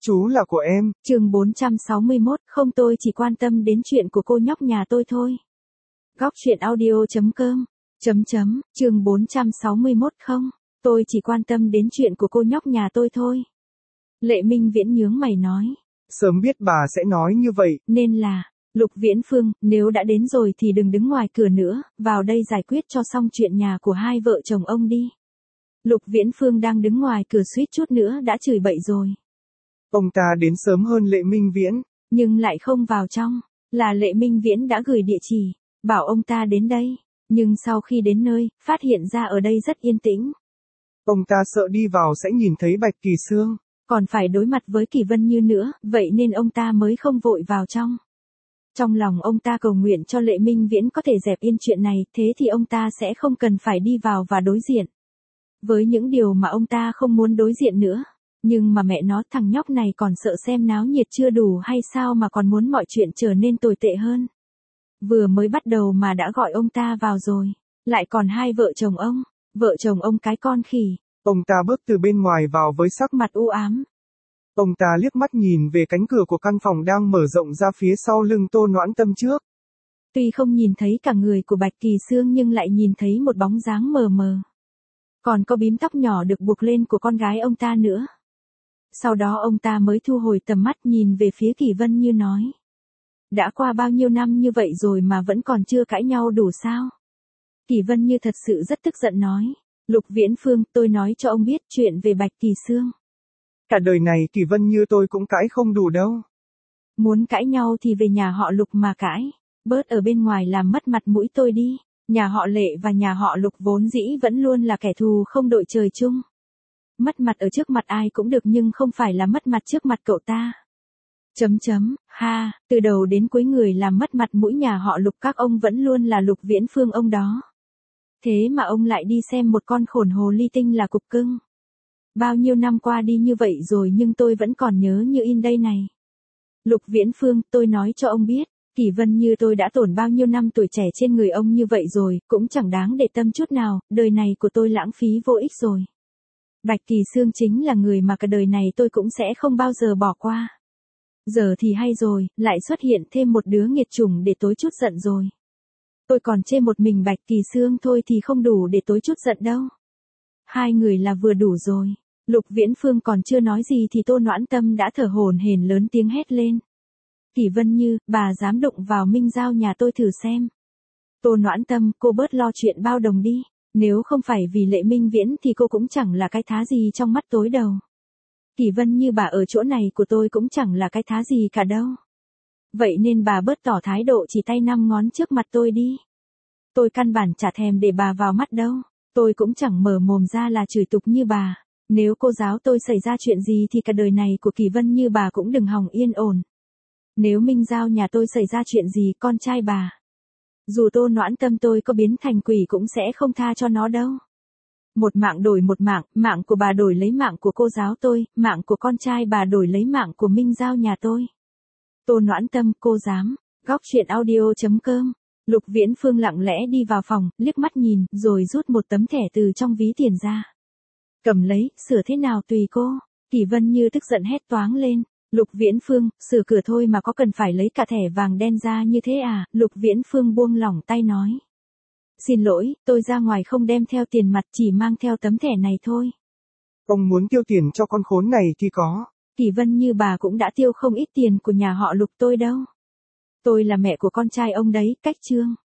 Chú là của em. Chương 461, không tôi chỉ quan tâm đến chuyện của cô nhóc nhà tôi thôi. Góc truyện audio.com. Chương 461 không, tôi chỉ quan tâm đến chuyện của cô nhóc nhà tôi thôi. Lệ Minh Viễn nhướng mày nói. Sớm biết bà sẽ nói như vậy. Nên là, Lục Viễn Phương, nếu đã đến rồi thì đừng đứng ngoài cửa nữa, vào đây giải quyết cho xong chuyện nhà của hai vợ chồng ông đi. Lục Viễn Phương đang đứng ngoài cửa suýt chút nữa đã chửi bậy rồi. Ông ta đến sớm hơn Lệ Minh Viễn. Nhưng lại không vào trong, là Lệ Minh Viễn đã gửi địa chỉ, bảo ông ta đến đây. Nhưng sau khi đến nơi, phát hiện ra ở đây rất yên tĩnh. Ông ta sợ đi vào sẽ nhìn thấy Bạch Kỳ Sương. Còn phải đối mặt với Kỳ Vân Như nữa, vậy nên ông ta mới không vội vào trong. Trong lòng ông ta cầu nguyện cho Lệ Minh Viễn có thể dẹp yên chuyện này, thế thì ông ta sẽ không cần phải đi vào và đối diện với những điều mà ông ta không muốn đối diện nữa. Nhưng mà mẹ nó, thằng nhóc này còn sợ xem náo nhiệt chưa đủ hay sao mà còn muốn mọi chuyện trở nên tồi tệ hơn. Vừa mới bắt đầu mà đã gọi ông ta vào rồi. Lại còn hai vợ chồng ông cái con khỉ. Ông ta bước từ bên ngoài vào với sắc mặt u ám. Ông ta liếc mắt nhìn về cánh cửa của căn phòng đang mở rộng ra phía sau lưng Tô Noãn Tâm trước. Tuy không nhìn thấy cả người của Bạch Kỳ Sương nhưng lại nhìn thấy một bóng dáng mờ mờ. Còn có bím tóc nhỏ được buộc lên của con gái ông ta nữa. Sau đó ông ta mới thu hồi tầm mắt nhìn về phía Kỳ Vân Như nói. Đã qua bao nhiêu năm như vậy rồi mà vẫn còn chưa cãi nhau đủ sao? Kỳ Vân Như thật sự rất tức giận nói. Lục Viễn Phương, tôi nói cho ông biết chuyện về Bạch Kỳ Sương. Cả đời này Kỳ Vân Như tôi cũng cãi không đủ đâu. Muốn cãi nhau thì về nhà họ Lục mà cãi. Bớt ở bên ngoài làm mất mặt mũi tôi đi. Nhà họ Lệ và nhà họ Lục vốn dĩ vẫn luôn là kẻ thù không đội trời chung. Mất mặt ở trước mặt ai cũng được nhưng không phải là mất mặt trước mặt cậu ta. Ha, từ đầu đến cuối người làm mất mặt mũi nhà họ Lục các ông vẫn luôn là Lục Viễn Phương ông đó. Thế mà ông lại đi xem một con khổn hồ ly tinh là cục cưng. Bao nhiêu năm qua đi như vậy rồi nhưng tôi vẫn còn nhớ như in đây này. Lục Viễn Phương, tôi nói cho ông biết, Kỳ Vân Như tôi đã tổn bao nhiêu năm tuổi trẻ trên người ông như vậy rồi, cũng chẳng đáng để tâm chút nào, đời này của tôi lãng phí vô ích rồi. Bạch Kỳ Sương chính là người mà cả đời này tôi cũng sẽ không bao giờ bỏ qua. Giờ thì hay rồi, lại xuất hiện thêm một đứa nghiệt chủng để tối chút giận rồi. Tôi còn chê một mình Bạch Kỳ Sương thôi thì không đủ để tối chút giận đâu. Hai người là vừa đủ rồi. Lục Viễn Phương còn chưa nói gì thì Tô Noãn Tâm đã thở hổn hển lớn tiếng hét lên. Kỳ Vân Như, bà dám đụng vào Minh Giao nhà tôi thử xem. Tô Noãn Tâm, cô bớt lo chuyện bao đồng đi. Nếu không phải vì Lệ Minh Viễn thì cô cũng chẳng là cái thá gì trong mắt tối đầu. Kỳ Vân Như bà ở chỗ này của tôi cũng chẳng là cái thá gì cả đâu. Vậy nên bà bớt tỏ thái độ chỉ tay năm ngón trước mặt tôi đi. Tôi căn bản chả thèm để bà vào mắt đâu. Tôi cũng chẳng mở mồm ra là chửi tục như bà. Nếu cô giáo tôi xảy ra chuyện gì thì cả đời này của Kỳ Vân Như bà cũng đừng hòng yên ổn. Nếu Minh Giao nhà tôi xảy ra chuyện gì con trai bà. Dù Tô Noãn Tâm tôi có biến thành quỷ cũng sẽ không tha cho nó đâu. Một mạng đổi một mạng, mạng của bà đổi lấy mạng của cô giáo tôi, mạng của con trai bà đổi lấy mạng của Minh Giao nhà tôi. Tô Noãn Tâm, cô dám. Góc truyện audio.com. Lục Viễn Phương lặng lẽ đi vào phòng, liếc mắt nhìn, rồi rút một tấm thẻ từ trong ví tiền ra. Cầm lấy, sửa thế nào tùy cô. Kỳ Vân Như tức giận hét toáng lên. Lục Viễn Phương, sửa cửa thôi mà có cần phải lấy cả thẻ vàng đen ra như thế à? Lục Viễn Phương buông lỏng tay nói. Xin lỗi, tôi ra ngoài không đem theo tiền mặt chỉ mang theo tấm thẻ này thôi. Ông muốn tiêu tiền cho con khốn này thì có. Kỳ Vân Như bà cũng đã tiêu không ít tiền của nhà họ Lục tôi đâu. Tôi là mẹ của con trai ông đấy, cách Trương.